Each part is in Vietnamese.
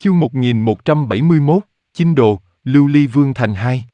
Chương 1171, Chinh Đồ, Lưu Ly Vương Thành 2.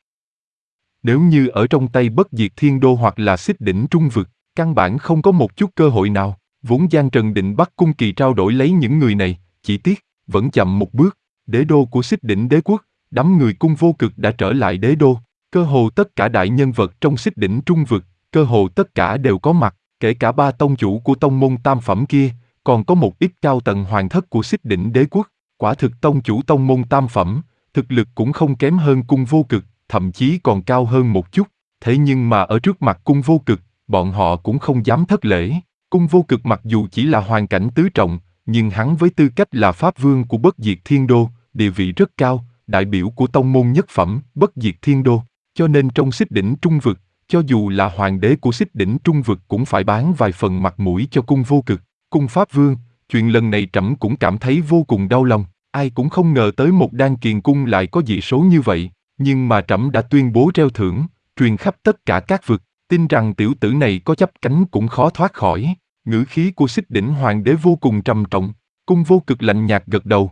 Nếu như ở trong tay Bất Diệt Thiên Đô hoặc là Xích Đỉnh Trung Vực, căn bản không có một chút cơ hội nào. Vốn Giang Trần định bắt Cung Kỳ trao đổi lấy những người này, chỉ tiếc, vẫn chậm một bước. Đế đô của Xích Đỉnh Đế quốc, đám người Cung Vô Cực đã trở lại đế đô. Cơ hồ tất cả đại nhân vật trong Xích Đỉnh Trung Vực, cơ hồ tất cả đều có mặt, kể cả ba tông chủ của tông môn tam phẩm kia, còn có một ít cao tầng hoàng thất của Xích Đỉnh Đế quốc. Quả thực tông chủ tông môn tam phẩm, thực lực cũng không kém hơn Cung Vô Cực, thậm chí còn cao hơn một chút. Thế nhưng mà ở trước mặt Cung Vô Cực, bọn họ cũng không dám thất lễ. Cung Vô Cực mặc dù chỉ là hoàn cảnh tứ trọng, nhưng hắn với tư cách là pháp vương của Bất Diệt Thiên Đô, địa vị rất cao, đại biểu của tông môn nhất phẩm Bất Diệt Thiên Đô. Cho nên trong Xích Đỉnh Trung Vực, cho dù là hoàng đế của Xích Đỉnh Trung Vực cũng phải bán vài phần mặt mũi cho Cung Vô Cực. Cung pháp vương, chuyện lần này trẫm cũng cảm thấy vô cùng đau lòng. Ai cũng không ngờ tới một Đan Kiền cung lại có dị số như vậy, nhưng mà trẫm đã tuyên bố treo thưởng, truyền khắp tất cả các vực, tin rằng tiểu tử này có chấp cánh cũng khó thoát khỏi. Ngữ khí của Xích Đỉnh hoàng đế vô cùng trầm trọng. Cung Vô Cực lạnh nhạt gật đầu.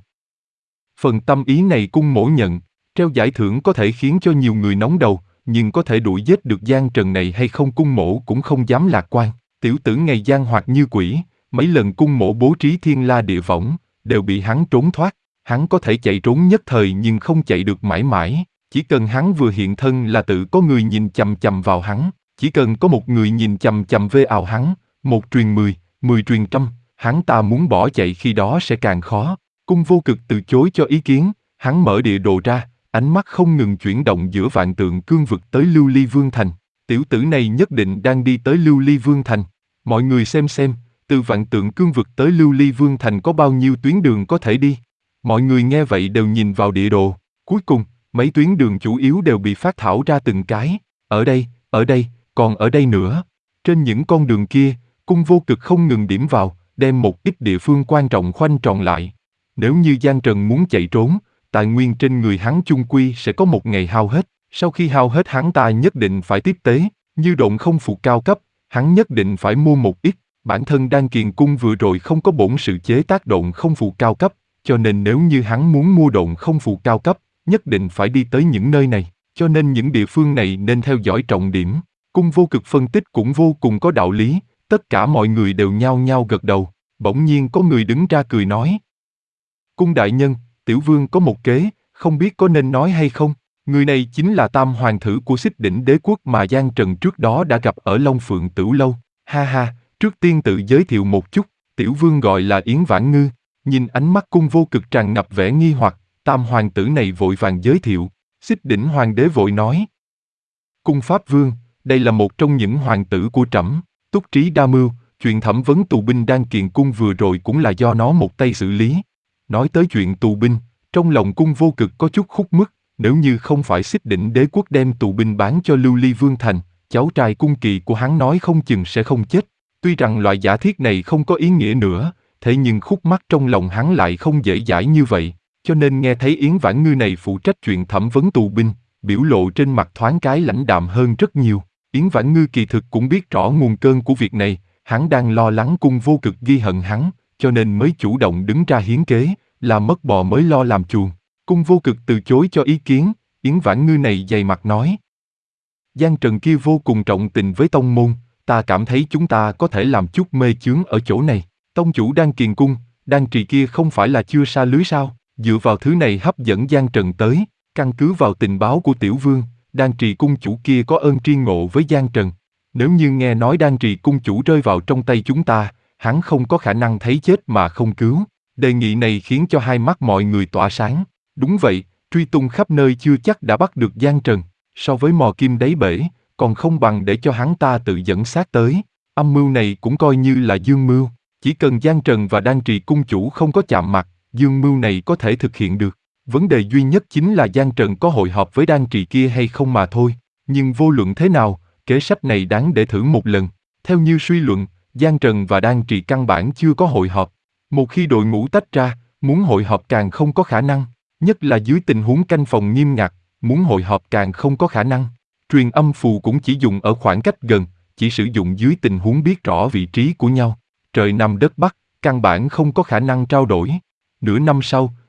Phần tâm ý này Cung mỗ nhận, treo giải thưởng có thể khiến cho nhiều người nóng đầu, nhưng có thể đuổi giết được Giang Trần này hay không Cung mỗ cũng không dám lạc quan. Tiểu tử ngày gian hoạt như quỷ, mấy lần Cung mỗ bố trí thiên la địa võng, đều bị hắn trốn thoát. Hắn có thể chạy trốn nhất thời nhưng không chạy được mãi mãi, chỉ cần hắn vừa hiện thân là tự có người nhìn chằm chằm vào hắn, chỉ cần có một người nhìn chằm chằm vào hắn, một truyền 10, 10 truyền trăm, hắn ta muốn bỏ chạy khi đó sẽ càng khó. Cung Vô Cực từ chối cho ý kiến, hắn mở địa đồ ra, ánh mắt không ngừng chuyển động giữa vạn tượng cương vực tới Lưu Ly Vương Thành. Tiểu tử này nhất định đang đi tới Lưu Ly Vương Thành. Mọi người xem, từ vạn tượng cương vực tới Lưu Ly Vương Thành có bao nhiêu tuyến đường có thể đi. Mọi người nghe vậy đều nhìn vào địa đồ, cuối cùng, mấy tuyến đường chủ yếu đều bị phát thảo ra từng cái, ở đây, còn ở đây nữa. Trên những con đường kia, Cung Vô Cực không ngừng điểm vào, đem một ít địa phương quan trọng khoanh tròn lại. Nếu như Giang Trần muốn chạy trốn, tài nguyên trên người hắn chung quy sẽ có một ngày hao hết, sau khi hao hết hắn ta nhất định phải tiếp tế, như độn không phụ cao cấp, hắn nhất định phải mua một ít, bản thân Đan Kiền cung vừa rồi không có bổn sự chế tác độn không phụ cao cấp. Cho nên nếu như hắn muốn mua độn không phụ cao cấp, nhất định phải đi tới những nơi này, cho nên những địa phương này nên theo dõi trọng điểm. Cung Vô Cực phân tích cũng vô cùng có đạo lý, tất cả mọi người đều nhao nhao gật đầu, bỗng nhiên có người đứng ra cười nói. Cung đại nhân, tiểu vương có một kế, không biết có nên nói hay không? Người này chính là tam hoàng thử của Xích Đỉnh Đế quốc mà Giang Trần trước đó đã gặp ở Long Phượng Tửu Lâu. Ha ha, trước tiên tự giới thiệu một chút, tiểu vương gọi là Yến Vãn Ngư. Nhìn ánh mắt Cung Vô Cực tràn ngập vẻ nghi hoặc, tam hoàng tử này vội vàng giới thiệu. Xích Đỉnh hoàng đế vội nói. Cung pháp vương, đây là một trong những hoàng tử của trẫm, Túc Trí đa mưu, chuyện thẩm vấn tù binh Đan Kiền cung vừa rồi cũng là do nó một tay xử lý. Nói tới chuyện tù binh, trong lòng Cung Vô Cực có chút khúc mắc, nếu như không phải Xích Đỉnh Đế quốc đem tù binh bán cho Lưu Ly Vương Thành, cháu trai Cung Kỳ của hắn nói không chừng sẽ không chết. Tuy rằng loại giả thiết này không có ý nghĩa nữa, thế nhưng khúc mắc trong lòng hắn lại không dễ dãi như vậy, cho nên nghe thấy Yến Vãn Ngư này phụ trách chuyện thẩm vấn tù binh, biểu lộ trên mặt thoáng cái lãnh đạm hơn rất nhiều. Yến Vãn Ngư kỳ thực cũng biết rõ nguồn cơn của việc này, hắn đang lo lắng Cung Vô Cực ghi hận hắn, cho nên mới chủ động đứng ra hiến kế, là mất bò mới lo làm chuồng. Cung Vô Cực từ chối cho ý kiến, Yến Vãn Ngư này dày mặt nói. Giang Trần kia vô cùng trọng tình với tông môn, ta cảm thấy chúng ta có thể làm chút mê chướng ở chỗ này. Tông chủ Đan Kiền cung, Đan Trì kia không phải là chưa sa lưới sao? Dựa vào thứ này hấp dẫn Giang Trần tới, căn cứ vào tình báo của tiểu vương, Đan Trì cung chủ kia có ơn tri ngộ với Giang Trần. Nếu như nghe nói Đan Trì cung chủ rơi vào trong tay chúng ta, hắn không có khả năng thấy chết mà không cứu. Đề nghị này khiến cho hai mắt mọi người tỏa sáng. Đúng vậy, truy tung khắp nơi chưa chắc đã bắt được Giang Trần, so với mò kim đáy bể, còn không bằng để cho hắn ta tự dẫn xác tới. Âm mưu này cũng coi như là dương mưu. Chỉ cần Giang Trần và Đan Trì cung chủ không có chạm mặt, dương mưu này có thể thực hiện được. Vấn đề duy nhất chính là Giang Trần có hội họp với Đan Trì kia hay không mà thôi. Nhưng vô luận thế nào, kế sách này đáng để thử một lần. Theo như suy luận, Giang Trần và Đan Trì căn bản chưa có hội họp. Một khi đội ngũ tách ra, muốn hội họp càng không có khả năng. Nhất là dưới tình huống canh phòng nghiêm ngặt, muốn hội họp càng không có khả năng. Truyền âm phù cũng chỉ dùng ở khoảng cách gần, chỉ sử dụng dưới tình huống biết rõ vị trí của nhau. Trời Nam đất Bắc, căn bản không có khả năng trao đổi. Nửa năm sau,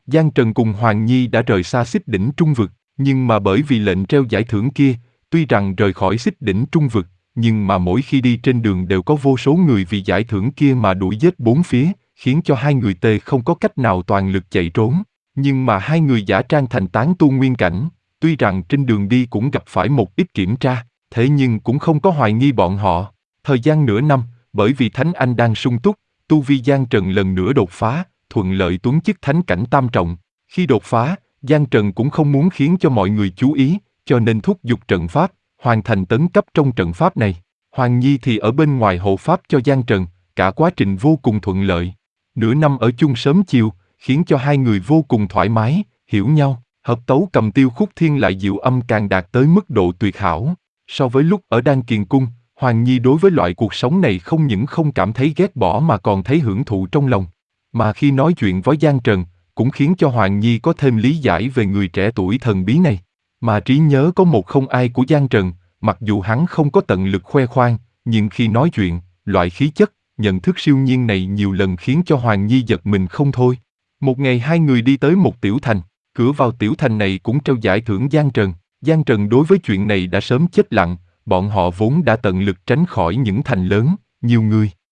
Giang Trần cùng Hoàng Nhi đã rời xa xích đỉnh trung vực, nhưng mà bởi vì lệnh treo giải thưởng kia, tuy rằng rời khỏi xích đỉnh trung vực, nhưng mà mỗi khi đi trên đường đều có vô số người vì giải thưởng kia mà đuổi giết bốn phía, khiến cho hai người tê không có cách nào toàn lực chạy trốn. Nhưng mà hai người giả trang thành tán tu nguyên cảnh, tuy rằng trên đường đi cũng gặp phải một ít kiểm tra, thế nhưng cũng không có hoài nghi bọn họ. Thời gian nửa năm, bởi vì Thánh Anh đang sung túc, tu vi Giang Trần lần nữa đột phá, thuận lợi tuấn chức thánh cảnh tam trọng. Khi đột phá, Giang Trần cũng không muốn khiến cho mọi người chú ý, cho nên thúc giục trận pháp, hoàn thành tấn cấp trong trận pháp này. Hoàng Nhi thì ở bên ngoài hộ pháp cho Giang Trần, cả quá trình vô cùng thuận lợi. Nửa năm ở chung sớm chiều, khiến cho hai người vô cùng thoải mái, hiểu nhau, hợp tấu cầm tiêu khúc thiên lại diệu âm càng đạt tới mức độ tuyệt hảo. So với lúc ở Đan Kiền Cung, Hoàng Nhi đối với loại cuộc sống này không những không cảm thấy ghét bỏ mà còn thấy hưởng thụ trong lòng. Mà khi nói chuyện với Giang Trần, cũng khiến cho Hoàng Nhi có thêm lý giải về người trẻ tuổi thần bí này. Mà trí nhớ có một không ai của Giang Trần, mặc dù hắn không có tận lực khoe khoang, nhưng khi nói chuyện, loại khí chất, nhận thức siêu nhiên này nhiều lần khiến cho Hoàng Nhi giật mình không thôi. Một ngày hai người đi tới một tiểu thành, cửa vào tiểu thành này cũng treo giải thưởng Giang Trần. Giang Trần đối với chuyện này đã sớm chết lặng, bọn họ vốn đã tận lực tránh khỏi những thành lớn, nhiều người,